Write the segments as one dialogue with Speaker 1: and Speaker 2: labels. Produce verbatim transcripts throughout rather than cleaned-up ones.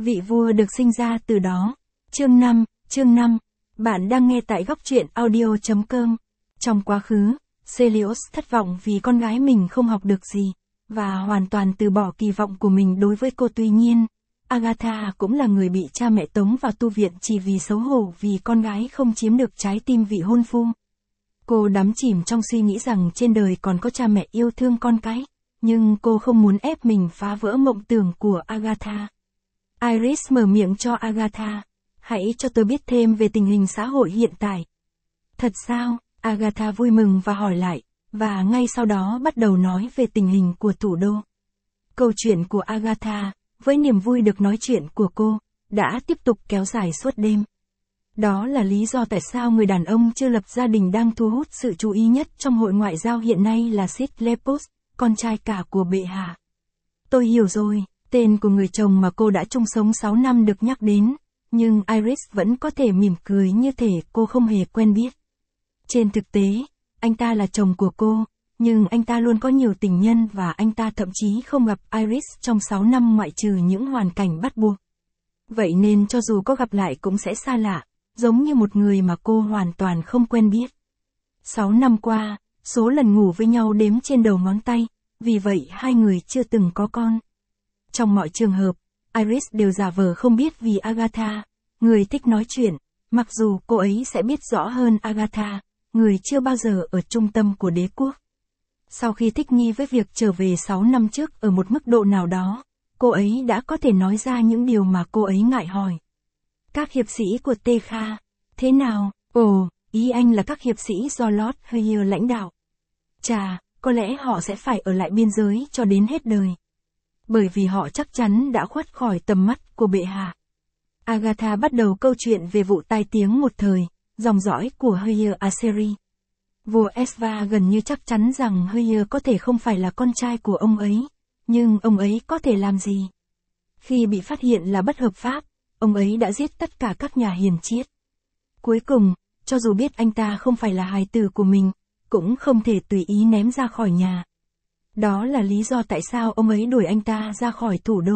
Speaker 1: vị vua được sinh ra từ đó. Chương năm, chương năm. Bạn đang nghe tại góc truyện audio chấm com. Trong quá khứ, Celios thất vọng vì con gái mình không học được gì, và hoàn toàn từ bỏ kỳ vọng của mình đối với cô. Tuy nhiên, Agatha cũng là người bị cha mẹ tống vào tu viện chỉ vì xấu hổ vì con gái không chiếm được trái tim vị hôn phu. Cô đắm chìm trong suy nghĩ rằng trên đời còn có cha mẹ yêu thương con cái, nhưng cô không muốn ép mình phá vỡ mộng tưởng của Agatha. Iris mở miệng cho Agatha, hãy cho tôi biết thêm về tình hình xã hội hiện tại. Thật sao? Agatha vui mừng và hỏi lại, và ngay sau đó bắt đầu nói về tình hình của thủ đô. Câu chuyện của Agatha, với niềm vui được nói chuyện của cô, đã tiếp tục kéo dài suốt đêm. Đó là lý do tại sao người đàn ông chưa lập gia đình đang thu hút sự chú ý nhất trong hội ngoại giao hiện nay là Sid Lepus, con trai cả của bệ hạ. Tôi hiểu rồi, tên của người chồng mà cô đã chung sống sáu năm được nhắc đến, nhưng Iris vẫn có thể mỉm cười như thể cô không hề quen biết. Trên thực tế, anh ta là chồng của cô, nhưng anh ta luôn có nhiều tình nhân và anh ta thậm chí không gặp Iris trong sáu năm ngoại trừ những hoàn cảnh bắt buộc. Vậy nên cho dù có gặp lại cũng sẽ xa lạ, giống như một người mà cô hoàn toàn không quen biết. Sáu năm qua, số lần ngủ với nhau đếm trên đầu ngón tay, vì vậy hai người chưa từng có con. Trong mọi trường hợp, Iris đều giả vờ không biết vì Agatha, người thích nói chuyện, mặc dù cô ấy sẽ biết rõ hơn Agatha, người chưa bao giờ ở trung tâm của đế quốc. Sau khi thích nghi với việc trở về sáu năm trước ở một mức độ nào đó, cô ấy đã có thể nói ra những điều mà cô ấy ngại hỏi. Các hiệp sĩ của Tekha, thế nào? Ồ, ý anh là các hiệp sĩ do Lord Hoyer lãnh đạo. Chà, có lẽ họ sẽ phải ở lại biên giới cho đến hết đời. Bởi vì họ chắc chắn đã khuất khỏi tầm mắt của bệ hạ. Agatha bắt đầu câu chuyện về vụ tai tiếng một thời, dòng dõi của Hoyer Aseri. Vua Esva gần như chắc chắn rằng Hoyer có thể không phải là con trai của ông ấy, nhưng ông ấy có thể làm gì? Khi bị phát hiện là bất hợp pháp, ông ấy đã giết tất cả các nhà hiền triết. Cuối cùng, cho dù biết anh ta không phải là hài tử của mình, cũng không thể tùy ý ném ra khỏi nhà. Đó là lý do tại sao ông ấy đuổi anh ta ra khỏi thủ đô.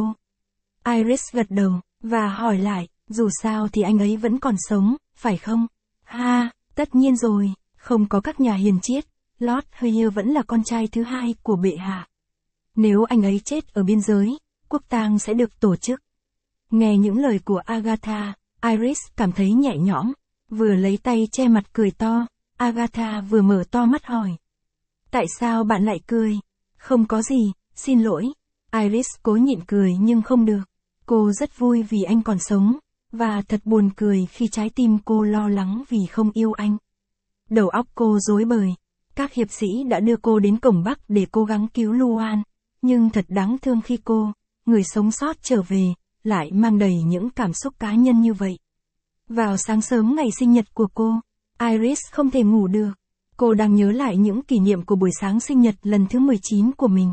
Speaker 1: Iris gật đầu, và hỏi lại, dù sao thì anh ấy vẫn còn sống, phải không? Ha, tất nhiên rồi, không có các nhà hiền triết, Lord Hoyer vẫn là con trai thứ hai của bệ hạ. Nếu anh ấy chết ở biên giới, quốc tang sẽ được tổ chức. Nghe những lời của Agatha, Iris cảm thấy nhẹ nhõm, vừa lấy tay che mặt cười to, Agatha vừa mở to mắt hỏi. Tại sao bạn lại cười? Không có gì, xin lỗi. Iris cố nhịn cười nhưng không được. Cô rất vui vì anh còn sống, và thật buồn cười khi trái tim cô lo lắng vì không yêu anh. Đầu óc cô rối bời. Các hiệp sĩ đã đưa cô đến cổng Bắc để cố gắng cứu Luan, nhưng thật đáng thương khi cô, người sống sót trở về, lại mang đầy những cảm xúc cá nhân như vậy. Vào sáng sớm ngày sinh nhật của cô, Iris không thể ngủ được. Cô đang nhớ lại những kỷ niệm của buổi sáng sinh nhật lần thứ mười chín của mình.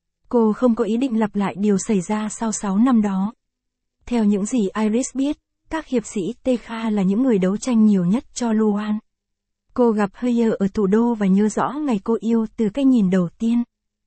Speaker 1: Cô không có ý định lặp lại điều xảy ra sau sáu năm đó. Theo những gì Iris biết, các hiệp sĩ Tekha là những người đấu tranh nhiều nhất cho Luan. Cô gặp Hoyer ở thủ đô và nhớ rõ ngày cô yêu từ cái nhìn đầu tiên.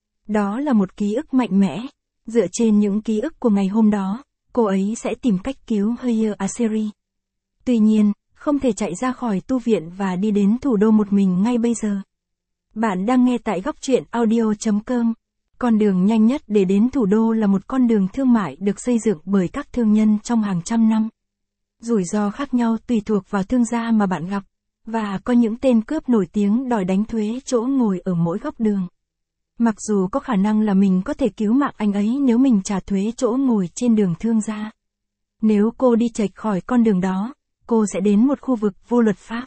Speaker 1: Đó là một ký ức mạnh mẽ. Dựa trên những ký ức của ngày hôm đó, cô ấy sẽ tìm cách cứu Hoyer Aseri. Tuy nhiên, không thể chạy ra khỏi tu viện và đi đến thủ đô một mình ngay bây giờ. Bạn đang nghe tại góc truyện audio chấm com. Con đường nhanh nhất để đến thủ đô là một con đường thương mại được xây dựng bởi các thương nhân trong hàng trăm năm. Rủi ro khác nhau tùy thuộc vào thương gia mà bạn gặp, và có những tên cướp nổi tiếng đòi đánh thuế chỗ ngồi ở mỗi góc đường. Mặc dù có khả năng là mình có thể cứu mạng anh ấy nếu mình trả thuế chỗ ngồi trên đường thương gia. Nếu cô đi chệch khỏi con đường đó, cô sẽ đến một khu vực vô luật pháp.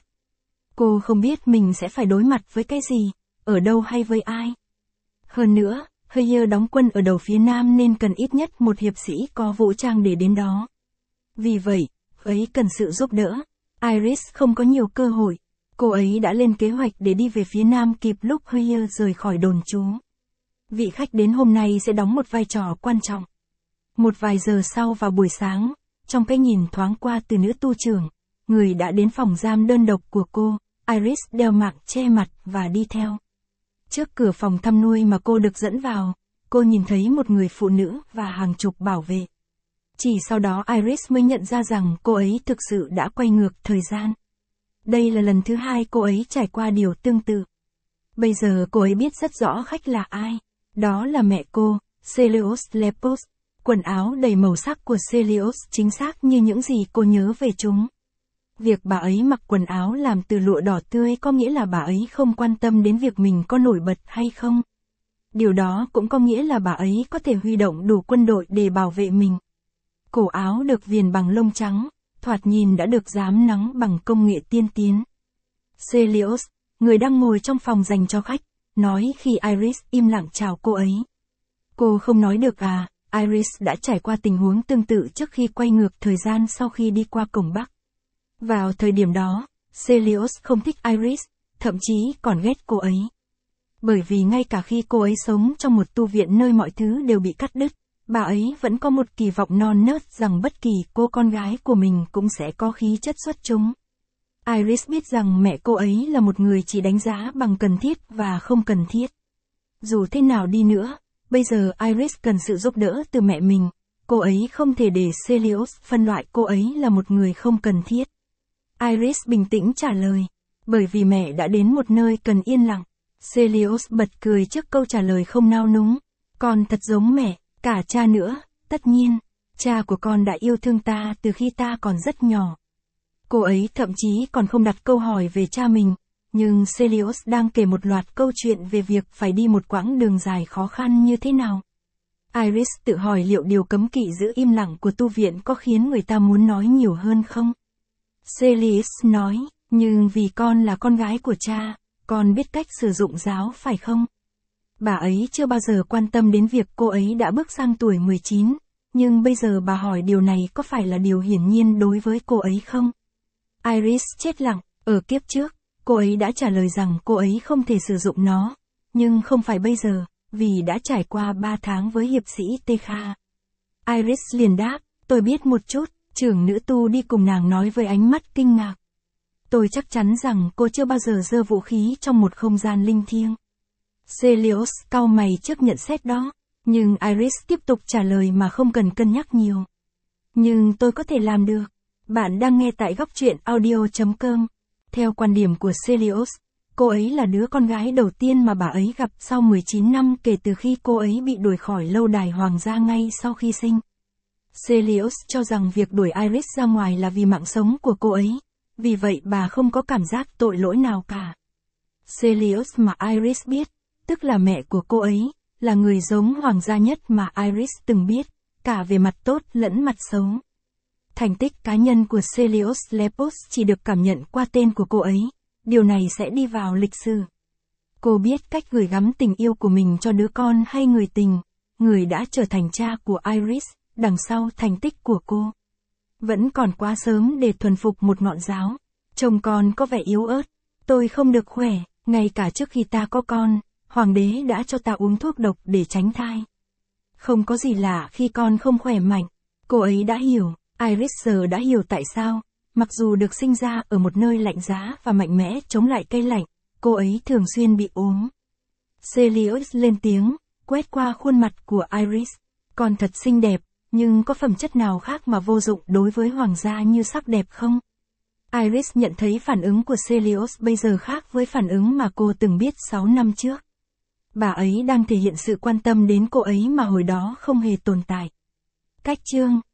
Speaker 1: Cô không biết mình sẽ phải đối mặt với cái gì, ở đâu hay với ai. Hơn nữa, Hoyer đóng quân ở đầu phía nam nên cần ít nhất một hiệp sĩ có vũ trang để đến đó. Vì vậy, ấy cần sự giúp đỡ. Iris không có nhiều cơ hội. Cô ấy đã lên kế hoạch để đi về phía nam kịp lúc Hoyer rời khỏi đồn trú. Vị khách đến hôm nay sẽ đóng một vai trò quan trọng. Một vài giờ sau vào buổi sáng, trong cái nhìn thoáng qua từ nữ tu trưởng, người đã đến phòng giam đơn độc của cô, Iris đeo mạng che mặt và đi theo. Trước cửa phòng thăm nuôi mà cô được dẫn vào, cô nhìn thấy một người phụ nữ và hàng chục bảo vệ. Chỉ sau đó Iris mới nhận ra rằng cô ấy thực sự đã quay ngược thời gian. Đây là lần thứ hai cô ấy trải qua điều tương tự. Bây giờ cô ấy biết rất rõ khách là ai. Đó là mẹ cô, Celios Lepus. Quần áo đầy màu sắc của Celios chính xác như những gì cô nhớ về chúng. Việc bà ấy mặc quần áo làm từ lụa đỏ tươi có nghĩa là bà ấy không quan tâm đến việc mình có nổi bật hay không. Điều đó cũng có nghĩa là bà ấy có thể huy động đủ quân đội để bảo vệ mình. Cổ áo được viền bằng lông trắng, thoạt nhìn đã được rám nắng bằng công nghệ tiên tiến. Celios, người đang ngồi trong phòng dành cho khách, nói khi Iris im lặng chào cô ấy. Cô không nói được à, Iris đã trải qua tình huống tương tự trước khi quay ngược thời gian sau khi đi qua cổng Bắc. Vào thời điểm đó, Celios không thích Iris, thậm chí còn ghét cô ấy. Bởi vì ngay cả khi cô ấy sống trong một tu viện nơi mọi thứ đều bị cắt đứt, bà ấy vẫn có một kỳ vọng non nớt rằng bất kỳ cô con gái của mình cũng sẽ có khí chất xuất chúng. Iris biết rằng mẹ cô ấy là một người chỉ đánh giá bằng cần thiết và không cần thiết. Dù thế nào đi nữa, bây giờ Iris cần sự giúp đỡ từ mẹ mình, cô ấy không thể để Celios phân loại cô ấy là một người không cần thiết. Iris bình tĩnh trả lời, bởi vì mẹ đã đến một nơi cần yên lặng. Celios bật cười trước câu trả lời không nao núng, con thật giống mẹ, cả cha nữa, tất nhiên, cha của con đã yêu thương ta từ khi ta còn rất nhỏ. Cô ấy thậm chí còn không đặt câu hỏi về cha mình, nhưng Celios đang kể một loạt câu chuyện về việc phải đi một quãng đường dài khó khăn như thế nào. Iris tự hỏi liệu điều cấm kỵ giữ im lặng của tu viện có khiến người ta muốn nói nhiều hơn không? Celios nói, nhưng vì con là con gái của cha, con biết cách sử dụng giáo phải không? Bà ấy chưa bao giờ quan tâm đến việc cô ấy đã bước sang tuổi mười chín, nhưng bây giờ bà hỏi điều này có phải là điều hiển nhiên đối với cô ấy không? Iris chết lặng, ở kiếp trước, cô ấy đã trả lời rằng cô ấy không thể sử dụng nó, nhưng không phải bây giờ, vì đã trải qua ba tháng với hiệp sĩ Tekha. Iris liền đáp, tôi biết một chút, trưởng nữ tu đi cùng nàng nói với ánh mắt kinh ngạc. Tôi chắc chắn rằng cô chưa bao giờ giơ vũ khí trong một không gian linh thiêng. Celios cau mày trước nhận xét đó, nhưng Iris tiếp tục trả lời mà không cần cân nhắc nhiều. Nhưng tôi có thể làm được. Bạn đang nghe tại góc truyện audio chấm com. Theo quan điểm của Celios, cô ấy là đứa con gái đầu tiên mà bà ấy gặp sau mười chín năm kể từ khi cô ấy bị đuổi khỏi lâu đài hoàng gia ngay sau khi sinh. Celios cho rằng việc đuổi Iris ra ngoài là vì mạng sống của cô ấy, vì vậy bà không có cảm giác tội lỗi nào cả. Celios mà Iris biết, tức là mẹ của cô ấy, là người giống hoàng gia nhất mà Iris từng biết, cả về mặt tốt lẫn mặt xấu. Thành tích cá nhân của Celios Lepus chỉ được cảm nhận qua tên của cô ấy, điều này sẽ đi vào lịch sử. Cô biết cách gửi gắm tình yêu của mình cho đứa con hay người tình, người đã trở thành cha của Iris, đằng sau thành tích của cô. Vẫn còn quá sớm để thuần phục một ngọn giáo. Chồng con có vẻ yếu ớt, tôi không được khỏe, ngay cả trước khi ta có con, hoàng đế đã cho ta uống thuốc độc để tránh thai. Không có gì lạ khi con không khỏe mạnh. Cô ấy đã hiểu, Iris giờ đã hiểu tại sao, mặc dù được sinh ra ở một nơi lạnh giá và mạnh mẽ chống lại cây lạnh, cô ấy thường xuyên bị ốm. Celios lên tiếng, quét qua khuôn mặt của Iris. Con thật xinh đẹp, nhưng có phẩm chất nào khác mà vô dụng đối với hoàng gia như sắc đẹp không? Iris nhận thấy phản ứng của Celios bây giờ khác với phản ứng mà cô từng biết sáu năm trước. Bà ấy đang thể hiện sự quan tâm đến cô ấy mà hồi đó không hề tồn tại. Cách chương